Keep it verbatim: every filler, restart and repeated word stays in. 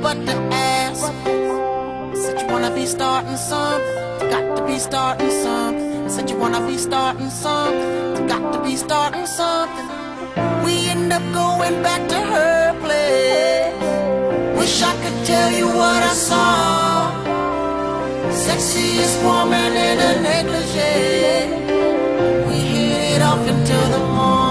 but to ask. Said you wanna be starting some, got to be starting some. Said you wanna be starting some, got to be starting something. We end up going back to her place. Wish I could tell you what I saw. Sexiest woman in a negligee. We hit it off until the morning.